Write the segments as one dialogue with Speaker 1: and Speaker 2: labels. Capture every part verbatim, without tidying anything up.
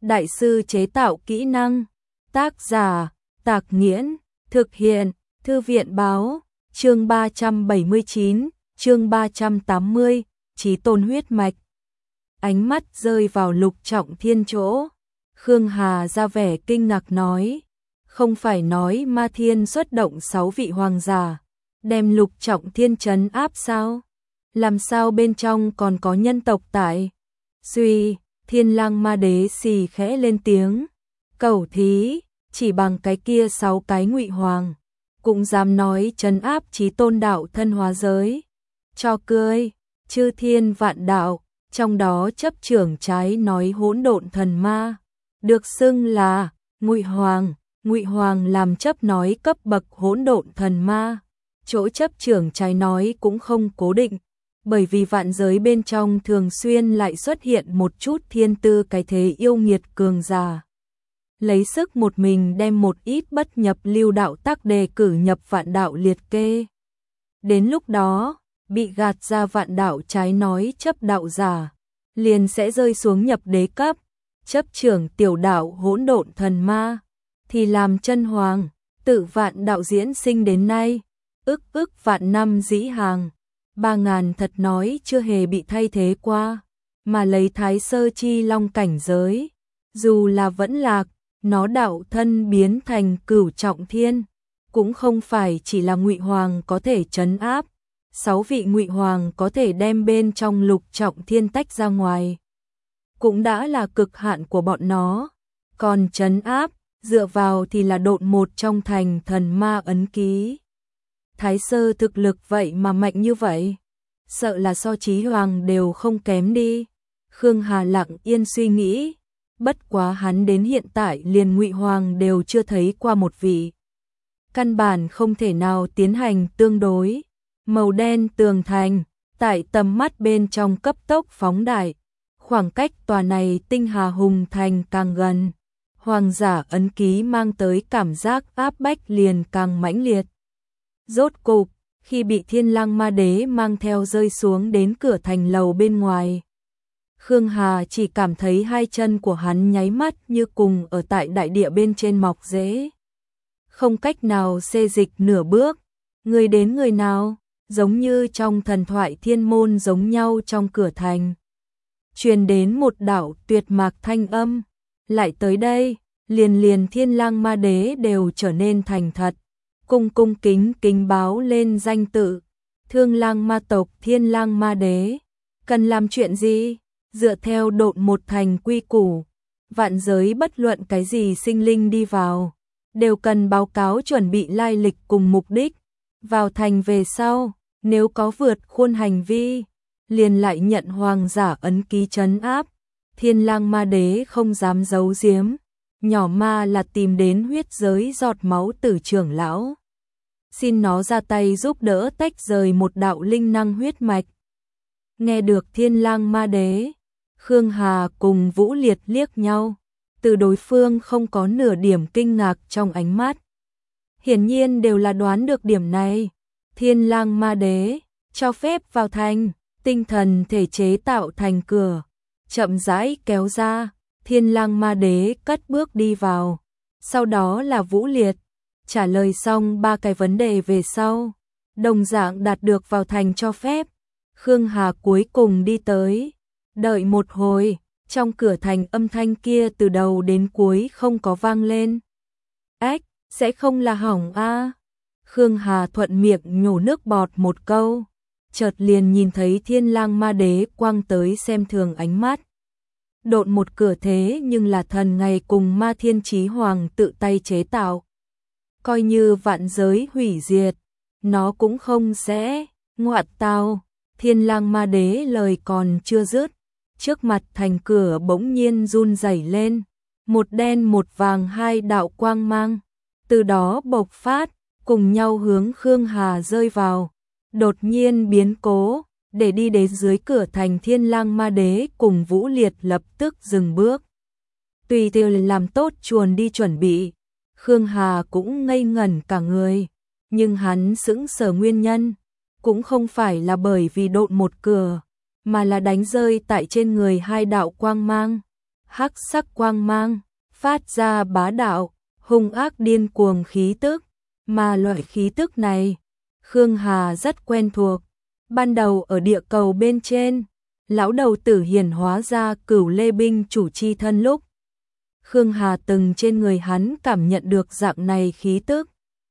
Speaker 1: đại sư chế tạo kỹ năng. Tác giả, Tạc Nghiễn, thực hiện, Thư viện báo, chương ba trăm bảy mươi chín, chương ba trăm tám mươi, Chí Tôn huyết mạch. Ánh mắt rơi vào Lục Trọng Thiên chỗ. Khương Hà ra vẻ kinh ngạc nói, không phải nói Ma Thiên xuất động sáu vị hoàng giả, đem Lục Trọng Thiên trấn áp sao? Làm sao bên trong còn có nhân tộc tại? Suy, Thiên Lang Ma Đế xì khẽ lên tiếng, cẩu thí, chỉ bằng cái kia sáu cái ngụy hoàng, cũng dám nói trấn áp Chí Tôn đạo thân hóa giới. Cho cười, chư thiên vạn đạo, trong đó chấp trưởng trái nói hỗn độn thần ma, được xưng là ngụy hoàng. Ngụy hoàng làm chấp nói cấp bậc hỗn độn thần ma, chỗ chấp trưởng trái nói cũng không cố định, bởi vì vạn giới bên trong thường xuyên lại xuất hiện một chút thiên tư cái thế yêu nghiệt cường giả. Lấy sức một mình đem một ít bất nhập lưu đạo tắc đề cử nhập vạn đạo liệt kê. Đến lúc đó, bị gạt ra vạn đạo trái nói chấp đạo giả, liền sẽ rơi xuống nhập đế cấp, chấp trưởng tiểu đạo hỗn độn thần ma, thì làm chân hoàng, tự vạn đạo diễn sinh đến nay, ức ức vạn năm dĩ hàng, ba ngàn thật nói chưa hề bị thay thế qua, mà lấy thái sơ chi long cảnh giới, dù là vẫn lạc, nó đạo thân biến thành cửu trọng thiên, cũng không phải chỉ là ngụy hoàng có thể trấn áp, sáu vị ngụy hoàng có thể đem bên trong lục trọng thiên tách ra ngoài, cũng đã là cực hạn của bọn nó, còn trấn áp, dựa vào thì là độn một trong thành thần ma ấn ký. Thái sơ thực lực vậy mà mạnh như vậy, sợ là so Chí Hoàng đều không kém đi. Khương Hà lặng yên suy nghĩ, bất quá hắn đến hiện tại liền ngụy hoàng đều chưa thấy qua một vị. Căn bản không thể nào tiến hành tương đối. Màu đen tường thành, tại tầm mắt bên trong cấp tốc phóng đại, khoảng cách tòa này tinh hà hùng thành càng gần. Hoàng giả ấn ký mang tới cảm giác áp bách liền càng mãnh liệt. Rốt cục, khi bị Thiên Lang Ma Đế mang theo rơi xuống đến cửa thành lầu bên ngoài, Khương Hà chỉ cảm thấy hai chân của hắn nháy mắt như cùng ở tại đại địa bên trên mọc rễ. Không cách nào xê dịch nửa bước, người đến người nào, giống như trong thần thoại thiên môn giống nhau trong cửa thành. Truyền đến một đạo tuyệt mạc thanh âm. Lại tới đây, liền liền Thiên Lang Ma Đế đều trở nên thành thật, cung cung kính kính báo lên danh tự, Thương Lang Ma tộc Thiên Lang Ma Đế, cần làm chuyện gì? Dựa theo độn một thành quy củ, vạn giới bất luận cái gì sinh linh đi vào, đều cần báo cáo chuẩn bị lai lịch cùng mục đích, vào thành về sau, nếu có vượt khuôn hành vi, liền lại nhận hoàng giả ấn ký trấn áp. Thiên Lang Ma Đế không dám giấu giếm, nhỏ ma là tìm đến huyết giới giọt máu tử trưởng lão, xin nó ra tay giúp đỡ tách rời một đạo linh năng huyết mạch. Nghe được Thiên Lang Ma Đế, Khương Hà cùng Vũ Liệt liếc nhau, từ đối phương không có nửa điểm kinh ngạc trong ánh mắt. Hiển nhiên đều là đoán được điểm này. Thiên Lang Ma Đế cho phép vào thành, tinh thần thể chế tạo thành cửa, chậm rãi kéo ra, Thiên Lang Ma Đế cất bước đi vào, sau đó là Vũ Liệt. Trả lời xong ba cái vấn đề về sau, đồng dạng đạt được vào thành cho phép. Khương Hà cuối cùng đi tới, đợi một hồi, trong cửa thành âm thanh kia từ đầu đến cuối không có vang lên. Ách, sẽ không là hỏng a? Khương Hà thuận miệng nhổ nước bọt một câu, chợt liền nhìn thấy Thiên Lang Ma Đế quăng tới xem thường ánh mắt. Độn một cửa thế nhưng là thần ngày cùng Ma Thiên Chí Hoàng tự tay chế tạo. Coi như vạn giới hủy diệt, nó cũng không sẽ ngoạn tao. Thiên Lang Ma Đế lời còn chưa dứt, trước mặt thành cửa bỗng nhiên run rẩy lên, một đen một vàng hai đạo quang mang, từ đó bộc phát, cùng nhau hướng Khương Hà rơi vào. Đột nhiên biến cố, để đi đến dưới cửa thành Thiên Lang Ma Đế cùng Vũ Liệt lập tức dừng bước. Tùy theo làm tốt chuồn đi chuẩn bị, Khương Hà cũng ngây ngẩn cả người, nhưng hắn sững sờ nguyên nhân, cũng không phải là bởi vì độn một cửa, mà là đánh rơi tại trên người hai đạo quang mang. hắc sắc quang mang, phát ra bá đạo, hung ác điên cuồng khí tức, mà loại khí tức này, Khương Hà rất quen thuộc. Ban đầu ở địa cầu bên trên, lão đầu tử hiển hóa ra Cửu Lê binh chủ chi thân lúc, Khương Hà từng trên người hắn cảm nhận được dạng này khí tức.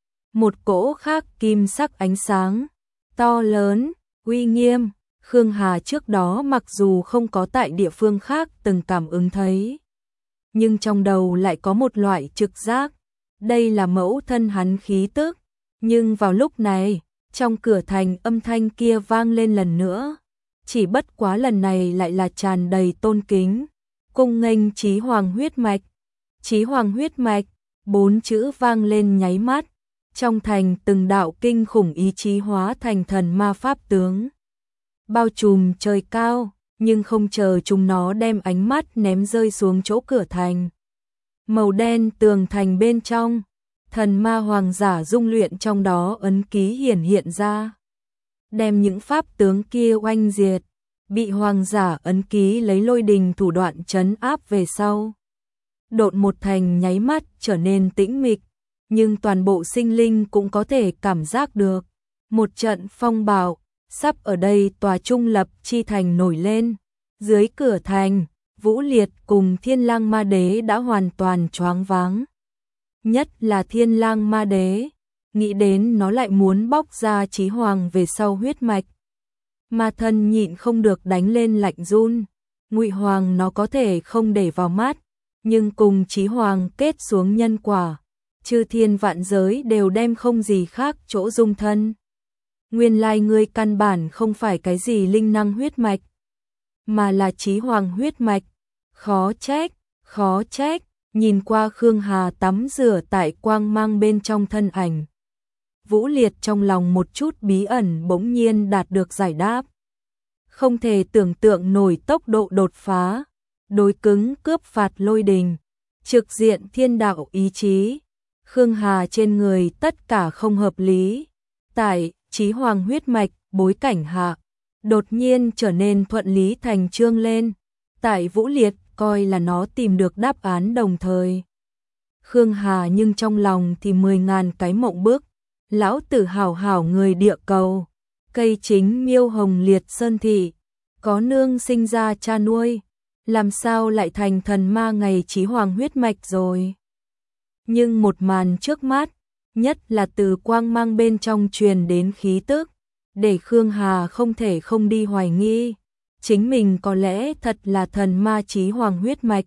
Speaker 1: Một cỗ khác kim sắc ánh sáng, to lớn, uy nghiêm, Khương Hà trước đó mặc dù không có tại địa phương khác từng cảm ứng thấy, nhưng trong đầu lại có một loại trực giác, đây là mẫu thân hắn khí tức. Nhưng vào lúc này, trong cửa thành âm thanh kia vang lên lần nữa, chỉ bất quá lần này lại là tràn đầy tôn kính, cung nghênh Chí Hoàng huyết mạch. Chí Hoàng huyết mạch, bốn chữ vang lên nháy mắt, trong thành từng đạo kinh khủng ý chí hóa thành thần ma pháp tướng, bao trùm trời cao, nhưng không chờ chúng nó đem ánh mắt ném rơi xuống chỗ cửa thành. Màu đen tường thành bên trong, thần ma hoàng giả dung luyện trong đó ấn ký hiển hiện ra, đem những pháp tướng kia oanh diệt, bị hoàng giả ấn ký lấy lôi đình thủ đoạn trấn áp về sau. Độn một thành nháy mắt trở nên tĩnh mịch, nhưng toàn bộ sinh linh cũng có thể cảm giác được. Một trận phong bạo, sắp ở đây tòa trung lập chi thành nổi lên. Dưới cửa thành, Vũ Liệt cùng Thiên Lang Ma Đế đã hoàn toàn choáng váng. Nhất là Thiên Lang Ma Đế, nghĩ đến nó lại muốn bóc ra Chí Hoàng về sau huyết mạch. Ma thân nhịn không được đánh lên lạnh run. Ngụy Hoàng nó có thể không để vào mắt, nhưng cùng Chí Hoàng kết xuống nhân quả, chư thiên vạn giới đều đem không gì khác chỗ dung thân. Nguyên lai ngươi căn bản không phải cái gì linh năng huyết mạch, mà là Chí Hoàng huyết mạch. Khó trách, khó trách, nhìn qua Khương Hà tắm rửa tại quang mang bên trong thân ảnh. Vũ Liệt trong lòng một chút bí ẩn bỗng nhiên đạt được giải đáp. Không thể tưởng tượng nổi tốc độ đột phá, đối cứng cướp phạt lôi đình, trực diện thiên đạo ý chí. Khương Hà trên người tất cả không hợp lý. Tại Chí Hoàng huyết mạch bối cảnh hạ, đột nhiên trở nên thuận lý thành chương lên. Tại Vũ Liệt coi là nó tìm được đáp án đồng thời. Khương Hà nhưng trong lòng thì mười ngàn cái mộng bức. Lão tử hảo hảo người địa cầu, cây chính miêu hồng liệt sơn thị, có nương sinh ra cha nuôi, làm sao lại thành thần ma ngày Chí Hoàng huyết mạch rồi. Nhưng một màn trước mắt, nhất là từ quang mang bên trong truyền đến khí tức, để Khương Hà không thể không đi hoài nghi, chính mình có lẽ thật là thần ma Chí Hoàng huyết mạch.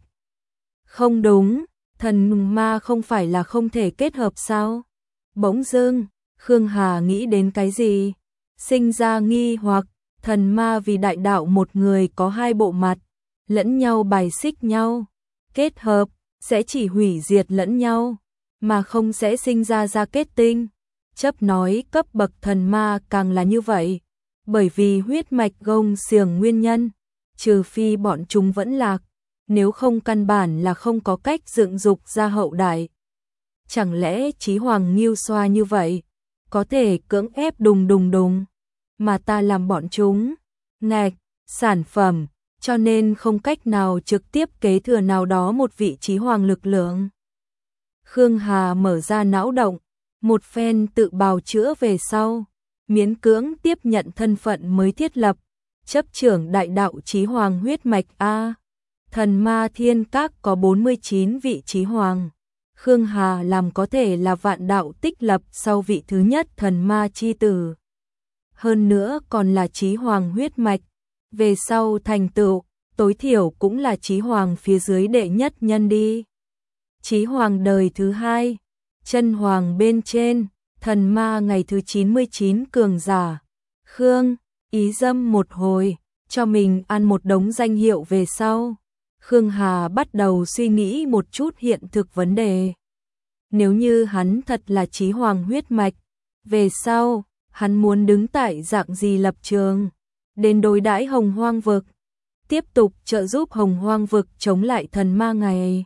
Speaker 1: Không đúng, thần ma không phải là không thể kết hợp sao? Bỗng dưng, Khương Hà nghĩ đến cái gì? Sinh ra nghi hoặc, thần ma vì đại đạo một người có hai bộ mặt, lẫn nhau bài xích nhau, kết hợp, sẽ chỉ hủy diệt lẫn nhau, mà không sẽ sinh ra ra kết tinh. Chấp nói cấp bậc thần ma càng là như vậy, bởi vì huyết mạch gông xiềng nguyên nhân, trừ phi bọn chúng vẫn lạc, nếu không căn bản là không có cách dựng dục ra hậu đại. Chẳng lẽ Chí Hoàng nghiêu xoa như vậy, có thể cưỡng ép đùng đùng đùng, mà ta làm bọn chúng, ngạch, sản phẩm, cho nên không cách nào trực tiếp kế thừa nào đó một vị Chí Hoàng lực lượng. Khương Hà mở ra não động, một phen tự bào chữa về sau, miễn cưỡng tiếp nhận thân phận mới thiết lập, chấp trưởng đại đạo Chí Hoàng huyết mạch A. Thần ma thiên các có bốn mươi chín vị Chí Hoàng. Khương Hà làm có thể là vạn đạo tích lập sau vị thứ nhất thần ma chi tử. Hơn nữa còn là Chí Hoàng huyết mạch, về sau thành tựu, tối thiểu cũng là Chí Hoàng phía dưới đệ nhất nhân đi. Chí Hoàng đời thứ hai, chân hoàng bên trên, thần ma ngày thứ chín mươi chín cường giả. Khương, ý dâm một hồi, cho mình ăn một đống danh hiệu về sau. Khương Hà bắt đầu suy nghĩ một chút hiện thực vấn đề. Nếu như hắn thật là Chí Hoàng huyết mạch, về sau, hắn muốn đứng tại dạng gì lập trường, đến đối đãi Hồng Hoang vực, tiếp tục trợ giúp Hồng Hoang vực chống lại thần ma ngày.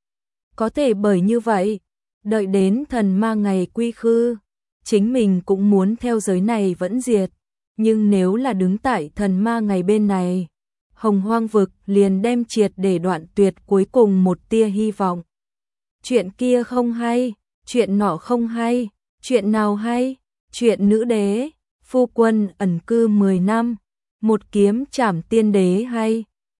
Speaker 1: Có thể bởi như vậy, đợi đến thần ma ngày quy khư, chính mình cũng muốn theo giới này vẫn diệt, nhưng nếu là đứng tại thần ma ngày bên này, Hồng Hoang vực liền đem triệt để đoạn tuyệt cuối cùng một tia hy vọng. Chuyện kia không hay, chuyện nọ không hay, chuyện nào hay? Chuyện nữ đế, phu quân ẩn cư mười năm, một kiếm trảm tiên đế hay.